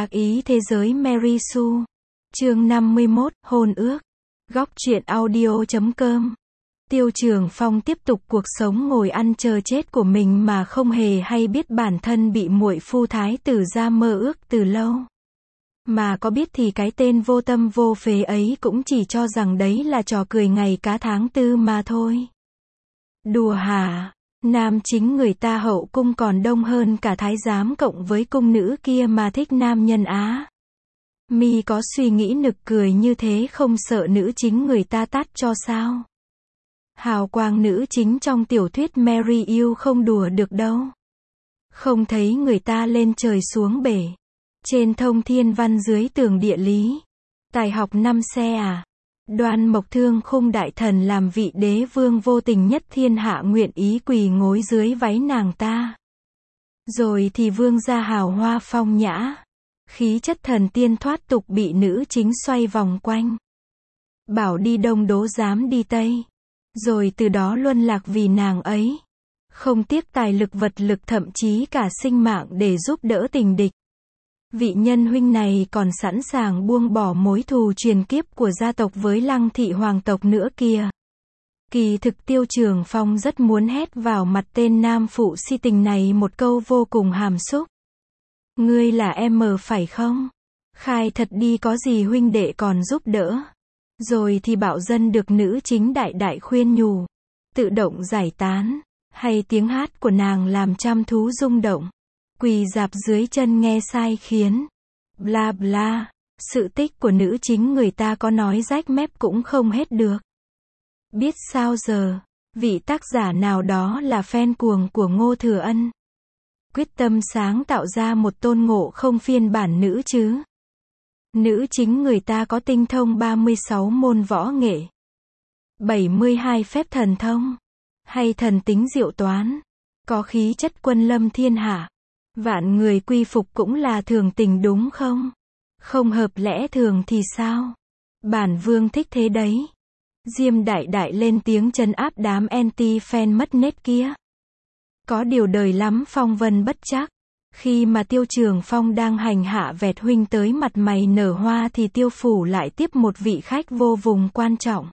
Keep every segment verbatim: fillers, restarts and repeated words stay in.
Ác ý thế giới Mary Sue. Chương năm mươi mốt, hôn ước. Góc truyện audio chấm com. Tiêu Trường Phong tiếp tục cuộc sống ngồi ăn chờ chết của mình mà không hề hay biết bản thân bị muội phu thái tử ra mơ ước từ lâu. Mà có biết thì cái tên vô tâm vô phế ấy cũng chỉ cho rằng đấy là trò cười ngày cá tháng tư mà thôi. Đùa hả? Nam chính người ta hậu cung còn đông hơn cả thái giám cộng với cung nữ kia mà thích nam nhân Á. Mi có suy nghĩ nực cười như thế không sợ nữ chính người ta tát cho sao? Hào quang nữ chính trong tiểu thuyết Mary yêu không đùa được đâu. Không thấy người ta lên trời xuống bể. Trên thông thiên văn dưới tường địa lý. Tài học năm xe à? Đoan Mộc Thương Khung đại thần làm vị đế vương vô tình nhất thiên hạ nguyện ý quỳ gối dưới váy nàng ta. Rồi thì vương gia hào hoa phong nhã. Khí chất thần tiên thoát tục bị nữ chính xoay vòng quanh. Bảo đi đông đố dám đi tây. Rồi từ đó luân lạc vì nàng ấy. Không tiếc tài lực vật lực thậm chí cả sinh mạng để giúp đỡ tình địch. Vị nhân huynh này còn sẵn sàng buông bỏ mối thù truyền kiếp của gia tộc với Lăng thị hoàng tộc nữa kìa. Kỳ thực Tiêu Trường Phong rất muốn hét vào mặt tên nam phụ si tình này một câu vô cùng hàm xúc. Ngươi là em mờ phải không? Khai thật đi có gì huynh đệ còn giúp đỡ. Rồi thì bảo dân được nữ chính đại đại khuyên nhủ. Tự động giải tán. Hay tiếng hát của nàng làm trăm thú rung động. Quỳ dạp dưới chân nghe sai khiến. Bla bla. Sự tích của nữ chính người ta có nói rách mép cũng không hết được. Biết sao giờ. Vị tác giả nào đó là fan cuồng của Ngô Thừa Ân. Quyết tâm sáng tạo ra một Tôn Ngộ Không phiên bản nữ chứ. Nữ chính người ta có tinh thông ba mươi sáu môn võ nghệ. bảy mươi hai phép thần thông. Hay thần tính diệu toán. Có khí chất quân lâm thiên hạ. Vạn người quy phục cũng là thường tình đúng không? Không hợp lẽ thường thì sao? Bản vương thích thế đấy. Diêm đại đại lên tiếng trấn áp đám anti-fan mất nết kia. Có điều đời lắm phong vân bất trắc. Khi mà Tiêu Trường Phong đang hành hạ vẹt huynh tới mặt mày nở hoa thì Tiêu phủ lại tiếp một vị khách vô vùng quan trọng.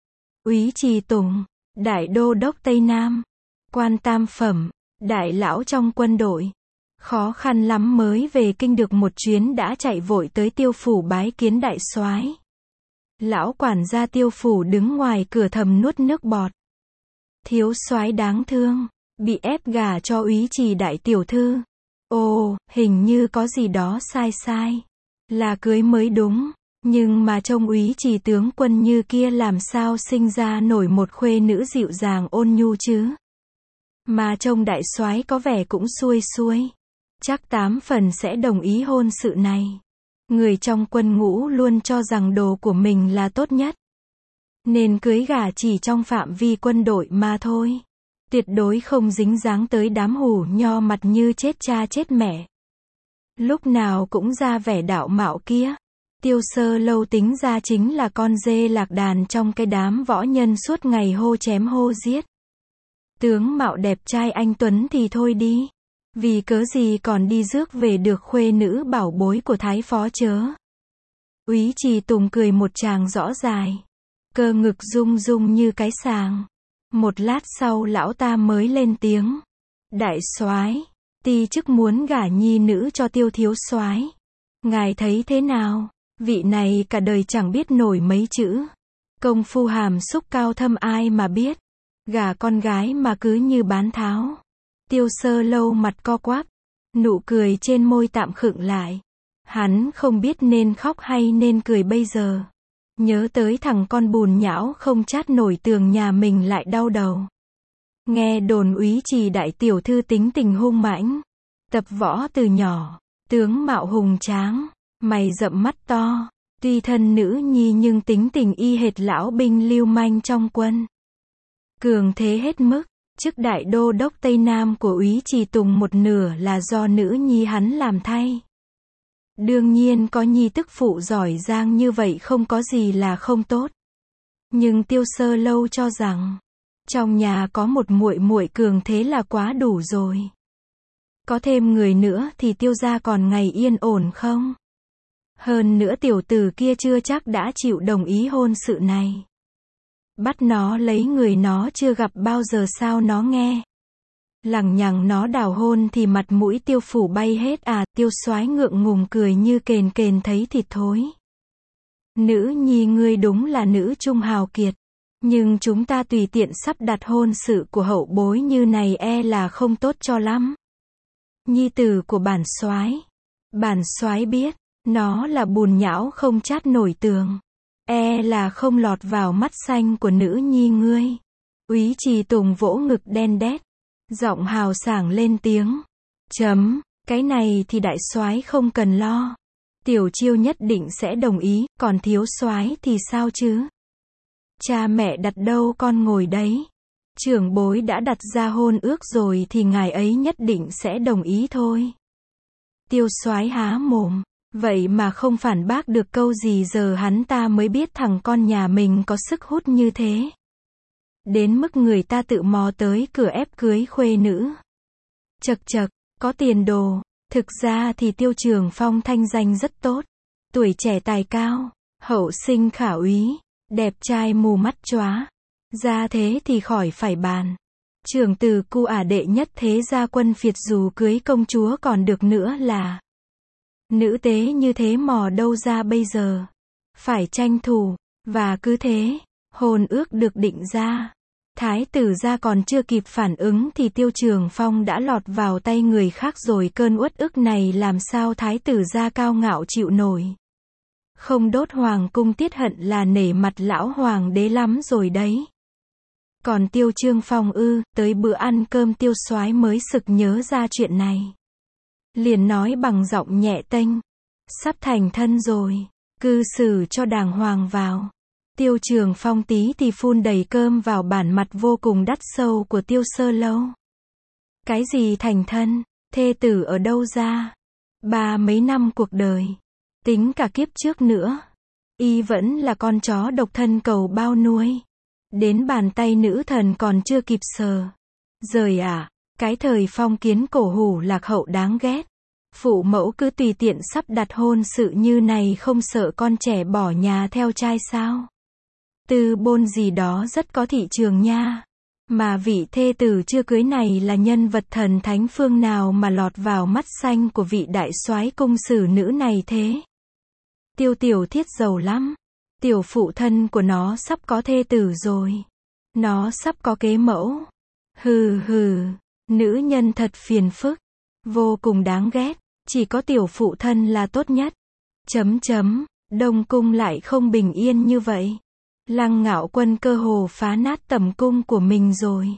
Úy Trì Tùng, đại đô đốc Tây Nam, quan tam phẩm, đại lão trong quân đội. Khó khăn lắm mới về kinh được một chuyến đã chạy vội tới Tiêu phủ bái kiến đại soái. Lão quản gia Tiêu phủ đứng ngoài cửa thầm nuốt nước bọt. Thiếu soái đáng thương, bị ép gả cho Úy Trì đại tiểu thư. Ồ, hình như có gì đó sai sai. Là cưới mới đúng. Nhưng mà trông Úy Trì tướng quân như kia làm sao sinh ra nổi một khuê nữ dịu dàng ôn nhu chứ. Mà trông đại soái có vẻ cũng xuôi xuôi. Chắc tám phần sẽ đồng ý hôn sự này. Người trong quân ngũ luôn cho rằng đồ của mình là tốt nhất. Nên cưới gả chỉ trong phạm vi quân đội mà thôi. Tuyệt đối không dính dáng tới đám hủ nho mặt như chết cha chết mẹ. Lúc nào cũng ra vẻ đạo mạo kia. Tiêu Sơ Lâu tính ra chính là con dê lạc đàn trong cái đám võ nhân suốt ngày hô chém hô giết. Tướng mạo đẹp trai anh tuấn thì thôi đi. Vì cớ gì còn đi rước về được khuê nữ bảo bối của thái phó chớ. Úy Trì Tùng cười một tràng rõ dài. Cơ ngực rung rung như cái sàng. Một lát sau lão ta mới lên tiếng. Đại soái, ti chức muốn gả nhi nữ cho Tiêu thiếu soái. Ngài thấy thế nào? Vị này cả đời chẳng biết nổi mấy chữ. Công phu hàm xúc cao thâm ai mà biết. Gả con gái mà cứ như bán tháo. Tiêu Sơ Lâu mặt co quắp. Nụ cười trên môi tạm khựng lại. Hắn không biết nên khóc hay nên cười bây giờ. Nhớ tới thằng con bùn nhão không chát nổi tường nhà mình lại đau đầu. Nghe đồn Úy Trì đại tiểu thư tính tình hung mãnh. Tập võ từ nhỏ. Tướng mạo hùng tráng. Mày rậm mắt to. Tuy thân nữ nhi nhưng tính tình y hệt lão binh lưu manh trong quân. Cường thế hết mức. Chức đại đô đốc Tây Nam của Úy Trì Tùng một nửa là do nữ nhi hắn làm thay. Đương nhiên có nhi tức phụ giỏi giang như vậy không có gì là không tốt. Nhưng Tiêu Sơ Lâu cho rằng, trong nhà có một muội muội cường thế là quá đủ rồi. Có thêm người nữa thì Tiêu gia còn ngày yên ổn không? Hơn nữa tiểu tử kia chưa chắc đã chịu đồng ý hôn sự này. Bắt nó lấy người nó chưa gặp bao giờ sao nó nghe. Lằng nhằng nó đào hôn thì mặt mũi Tiêu Phủ bay hết à, Tiêu Soái ngượng ngùng cười như kền kền thấy thịt thối. Nữ nhi ngươi đúng là nữ trung hào kiệt. Nhưng chúng ta tùy tiện sắp đặt hôn sự của hậu bối như này e là không tốt cho lắm. Nhi tử của bản soái. Bản soái biết, nó là bùn nhão không chát nổi tường. E là không lọt vào mắt xanh của nữ nhi ngươi. Úy Trì Tùng vỗ ngực đen đét. Giọng hào sảng lên tiếng. Chấm, cái này thì đại soái không cần lo. Tiểu Chiêu nhất định sẽ đồng ý, còn thiếu soái thì sao chứ? Cha mẹ đặt đâu con ngồi đấy. Trưởng bối đã đặt ra hôn ước rồi thì ngài ấy nhất định sẽ đồng ý thôi. Tiêu soái há mồm, vậy mà không phản bác được câu gì, giờ hắn ta mới biết thằng con nhà mình có sức hút như thế. Đến mức người ta tự mò tới cửa ép cưới khuê nữ. Chật chật, có tiền đồ. Thực ra thì Tiêu Trường Phong thanh danh rất tốt. Tuổi trẻ tài cao, hậu sinh khả úy, đẹp trai mù mắt chóa. Ra thế thì khỏi phải bàn. Trưởng tử cu ả đệ nhất thế gia Quân Phiệt dù cưới công chúa còn được nữa là. Nữ tế như thế mò đâu ra bây giờ. Phải tranh thủ. Và cứ thế, hôn ước được định ra. Thái tử gia còn chưa kịp phản ứng thì Tiêu Trường Phong đã lọt vào tay người khác rồi, cơn uất ức này làm sao thái tử gia cao ngạo chịu nổi. Không đốt hoàng cung tiết hận là nể mặt lão hoàng đế lắm rồi đấy. Còn Tiêu Trương Phong ư, tới bữa ăn cơm Tiêu soái mới sực nhớ ra chuyện này. Liền nói bằng giọng nhẹ tênh. Sắp thành thân rồi, cư xử cho đàng hoàng vào. Tiêu Trường Phong tí thì phun đầy cơm vào bản mặt vô cùng đắt sâu của Tiêu Sơ Lâu. Cái gì thành thân, thê tử ở đâu ra? Ba mấy năm cuộc đời, tính cả kiếp trước nữa, y vẫn là con chó độc thân cầu bao nuôi. Đến bàn tay nữ thần còn chưa kịp sờ. Rời à, cái thời phong kiến cổ hủ lạc hậu đáng ghét. Phụ mẫu cứ tùy tiện sắp đặt hôn sự như này không sợ con trẻ bỏ nhà theo trai sao? Tư bôn gì đó rất có thị trường nha. Mà vị thê tử chưa cưới này là nhân vật thần thánh phương nào mà lọt vào mắt xanh của vị đại soái cung sử nữ này thế? Tiêu Tiểu Thiết giàu lắm. Tiểu phụ thân của nó sắp có thê tử rồi. Nó sắp có kế mẫu. Hừ hừ, nữ nhân thật phiền phức. Vô cùng đáng ghét. Chỉ có tiểu phụ thân là tốt nhất. Chấm chấm, Đông Cung lại không bình yên như vậy. Lăng Ngạo Quân cơ hồ phá nát tẩm cung của mình rồi.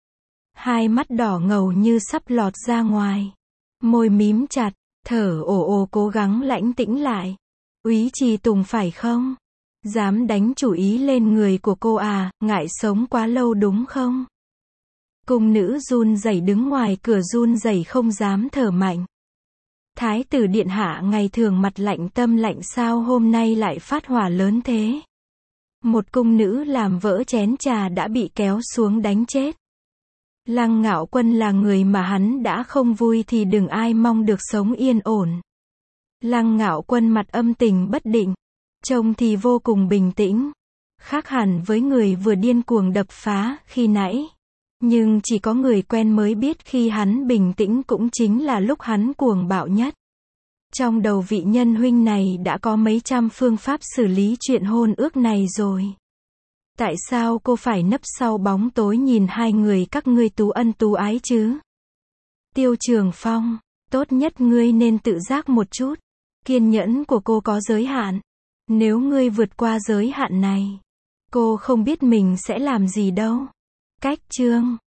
Hai mắt đỏ ngầu như sắp lọt ra ngoài. Môi mím chặt, thở ồ ồ cố gắng lãnh tĩnh lại. Úy Trì Tùng phải không? Dám đánh chủ ý lên người của cô à, ngại sống quá lâu đúng không? Cung nữ run rẩy đứng ngoài cửa run rẩy không dám thở mạnh. Thái tử điện hạ ngày thường mặt lạnh tâm lạnh sao hôm nay lại phát hỏa lớn thế? Một cung nữ làm vỡ chén trà đã bị kéo xuống đánh chết. Lăng Ngạo Quân là người mà hắn đã không vui thì đừng ai mong được sống yên ổn. Lăng Ngạo Quân mặt âm tình bất định, trông thì vô cùng bình tĩnh, khác hẳn với người vừa điên cuồng đập phá khi nãy. Nhưng chỉ có người quen mới biết khi hắn bình tĩnh cũng chính là lúc hắn cuồng bạo nhất. Trong đầu vị nhân huynh này đã có mấy trăm phương pháp xử lý chuyện hôn ước này rồi. Tại sao cô phải nấp sau bóng tối nhìn hai người các ngươi tú ân tú ái chứ? Tiêu Trường Phong, tốt nhất ngươi nên tự giác một chút. Kiên nhẫn của cô có giới hạn. Nếu ngươi vượt qua giới hạn này, cô không biết mình sẽ làm gì đâu. Cách chương